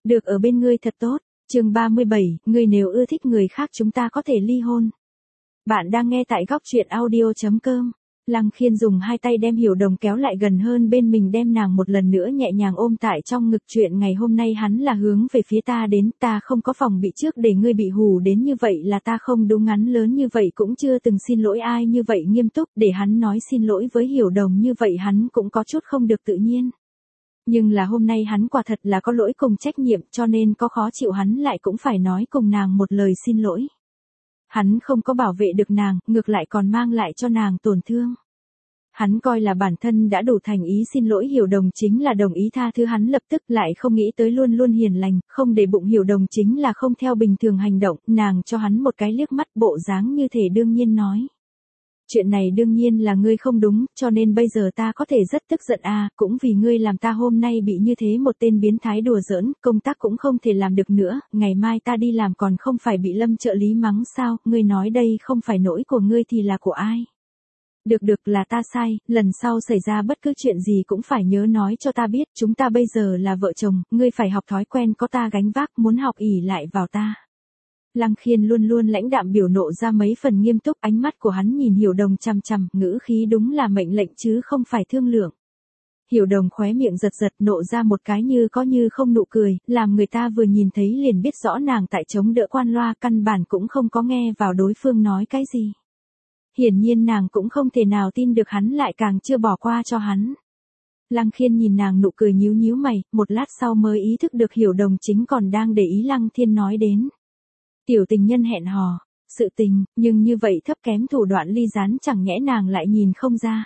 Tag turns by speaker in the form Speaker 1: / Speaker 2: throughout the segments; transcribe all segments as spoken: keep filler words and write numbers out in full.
Speaker 1: Được ở bên ngươi thật tốt. Chương ba mươi bảy, ngươi nếu ưa thích người khác chúng ta có thể ly hôn. Bạn đang nghe tại góc truyện audio chấm com. Lăng Khiên dùng hai tay đem Hiểu Đồng kéo lại gần hơn bên mình, đem nàng một lần nữa nhẹ nhàng ôm tại trong ngực. Chuyện ngày hôm nay hắn là hướng về phía ta đến, ta không có phòng bị trước để ngươi bị hù đến như vậy là ta không đúng, ngắn lớn như vậy cũng chưa từng xin lỗi ai như vậy nghiêm túc, để hắn nói xin lỗi với Hiểu Đồng như vậy hắn cũng có chút không được tự nhiên. Nhưng là hôm nay hắn quả thật là có lỗi cùng trách nhiệm, cho nên có khó chịu hắn lại cũng phải nói cùng nàng một lời xin lỗi. Hắn không có bảo vệ được nàng, ngược lại còn mang lại cho nàng tổn thương. Hắn coi là bản thân đã đủ thành ý xin lỗi Hiểu Đồng chính là đồng ý tha thứ hắn, lập tức lại không nghĩ tới luôn luôn hiền lành, không để bụng Hiểu Đồng chính là không theo bình thường hành động, nàng cho hắn một cái liếc mắt bộ dáng như thể đương nhiên nói. Chuyện này đương nhiên là ngươi không đúng, cho nên bây giờ ta có thể rất tức giận à, cũng vì ngươi làm ta hôm nay bị như thế một tên biến thái đùa giỡn, công tác cũng không thể làm được nữa, ngày mai ta đi làm còn không phải bị Lâm trợ lý mắng sao, ngươi nói đây không phải lỗi của ngươi thì là của ai? Được được là ta sai, lần sau xảy ra bất cứ chuyện gì cũng phải nhớ nói cho ta biết, chúng ta bây giờ là vợ chồng, ngươi phải học thói quen có ta gánh vác, muốn học ỷ lại vào ta. Lăng Khiên luôn luôn lãnh đạm biểu nộ ra mấy phần nghiêm túc, ánh mắt của hắn nhìn Hiểu Đồng chằm chằm, ngữ khí đúng là mệnh lệnh chứ không phải thương lượng. Hiểu Đồng khóe miệng giật giật nộ ra một cái như có như không nụ cười, làm người ta vừa nhìn thấy liền biết rõ nàng tại chống đỡ quan loa, căn bản cũng không có nghe vào đối phương nói cái gì. Hiển nhiên nàng cũng không thể nào tin được hắn lại càng chưa bỏ qua cho hắn. Lăng Khiên nhìn nàng nụ cười nhíu nhíu mày, một lát sau mới ý thức được Hiểu Đồng chính còn đang để ý Lăng Thiên nói đến. Tiểu tình nhân hẹn hò, sự tình, nhưng như vậy thấp kém thủ đoạn ly gián chẳng nhẽ nàng lại nhìn không ra.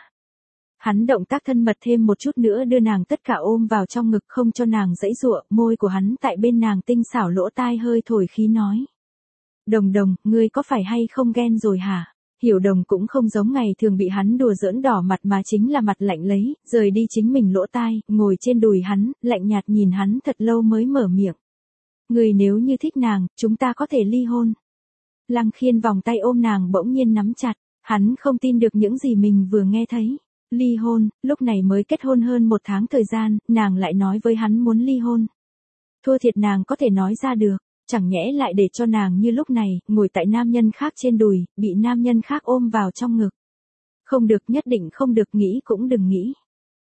Speaker 1: Hắn động tác thân mật thêm một chút nữa đưa nàng tất cả ôm vào trong ngực không cho nàng giãy giụa, môi của hắn tại bên nàng tinh xảo lỗ tai hơi thổi khí nói. Đồng Đồng, ngươi có phải hay không ghen rồi hả? Hiểu Đồng cũng không giống ngày thường bị hắn đùa giỡn đỏ mặt mà chính là mặt lạnh lấy, rời đi chính mình lỗ tai, ngồi trên đùi hắn, lạnh nhạt nhìn hắn thật lâu mới mở miệng. Người nếu như thích nàng, chúng ta có thể ly hôn. Lăng Khiên vòng tay ôm nàng bỗng nhiên nắm chặt, hắn không tin được những gì mình vừa nghe thấy. Ly hôn, lúc này mới kết hôn hơn một tháng thời gian, nàng lại nói với hắn muốn ly hôn. Thua thiệt nàng có thể nói ra được, chẳng nhẽ lại để cho nàng như lúc này, ngồi tại nam nhân khác trên đùi, bị nam nhân khác ôm vào trong ngực. Không được, nhất định không được, nghĩ cũng đừng nghĩ.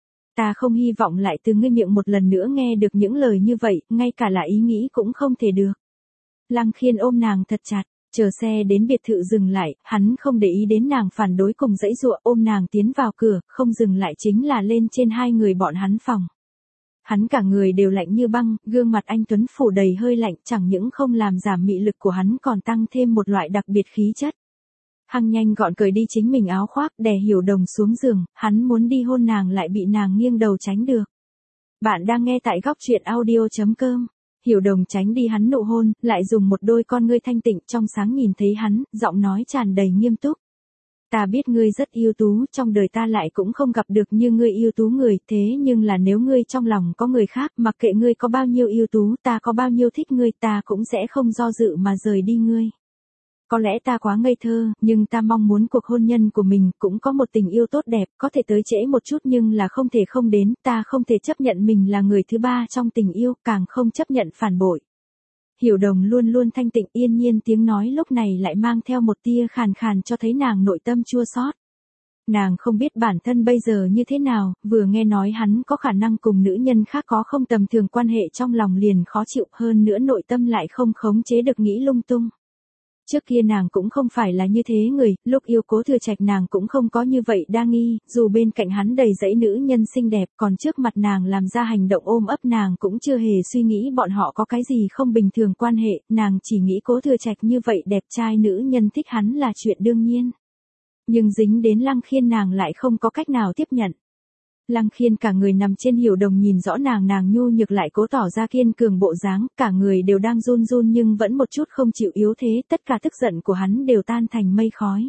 Speaker 1: Ta không hy vọng lại từ ngươi miệng một lần nữa nghe được những lời như vậy, ngay cả là ý nghĩ cũng không thể được. Lăng Khiên ôm nàng thật chặt, chờ xe đến biệt thự dừng lại, hắn không để ý đến nàng phản đối cùng giãy giụa, ôm nàng tiến vào cửa, không dừng lại chính là lên trên hai người bọn hắn phòng. Hắn cả người đều lạnh như băng, gương mặt anh tuấn phủ đầy hơi lạnh, chẳng những không làm giảm mị lực của hắn còn tăng thêm một loại đặc biệt khí chất. Hăng nhanh gọn cởi đi chính mình áo khoác, đè Hiểu Đồng xuống giường, hắn muốn đi hôn nàng lại bị nàng nghiêng đầu tránh được. Bạn đang nghe tại góc truyện audio chấm com. Hiểu Đồng tránh đi hắn nụ hôn, lại dùng một đôi con ngươi thanh tịnh trong sáng nhìn thấy hắn, giọng nói tràn đầy nghiêm túc. Ta biết ngươi rất ưu tú, trong đời ta lại cũng không gặp được như ngươi ưu tú người, thế nhưng là nếu ngươi trong lòng có người khác, mặc kệ ngươi có bao nhiêu ưu tú, ta có bao nhiêu thích ngươi, ta cũng sẽ không do dự mà rời đi ngươi. Có lẽ ta quá ngây thơ, nhưng ta mong muốn cuộc hôn nhân của mình cũng có một tình yêu tốt đẹp, có thể tới trễ một chút nhưng là không thể không đến, ta không thể chấp nhận mình là người thứ ba trong tình yêu, càng không chấp nhận phản bội. Hiểu Đồng luôn luôn thanh tịnh yên nhiên tiếng nói lúc này lại mang theo một tia khàn khàn cho thấy nàng nội tâm chua xót. Nàng không biết bản thân bây giờ như thế nào, vừa nghe nói hắn có khả năng cùng nữ nhân khác có không tầm thường quan hệ trong lòng liền khó chịu, hơn nữa nội tâm lại không khống chế được nghĩ lung tung. Trước kia nàng cũng không phải là như thế người, lúc yêu Cố Thừa Trạch nàng cũng không có như vậy đa nghi, dù bên cạnh hắn đầy dẫy nữ nhân xinh đẹp, còn trước mặt nàng làm ra hành động ôm ấp nàng cũng chưa hề suy nghĩ bọn họ có cái gì không bình thường quan hệ, nàng chỉ nghĩ Cố Thừa Trạch như vậy đẹp trai nữ nhân thích hắn là chuyện đương nhiên. Nhưng dính đến Lăng Khiên nàng lại không có cách nào tiếp nhận. Lăng Khiên cả người nằm trên Hiểu Đồng nhìn rõ nàng nàng nhu nhược lại cố tỏ ra kiên cường bộ dáng, cả người đều đang run run nhưng vẫn một chút không chịu yếu thế, tất cả tức giận của hắn đều tan thành mây khói.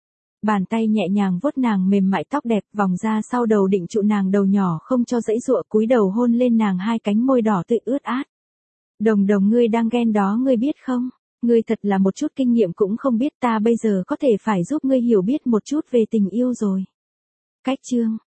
Speaker 1: Bàn tay nhẹ nhàng vuốt nàng mềm mại tóc đẹp, vòng ra sau đầu định trụ nàng đầu nhỏ không cho giãy giụa, cúi đầu hôn lên nàng hai cánh môi đỏ tươi ướt át. Đồng Đồng, ngươi đang ghen đó ngươi biết không? Ngươi thật là một chút kinh nghiệm cũng không biết, ta bây giờ có thể phải giúp ngươi hiểu biết một chút về tình yêu rồi. Cách chương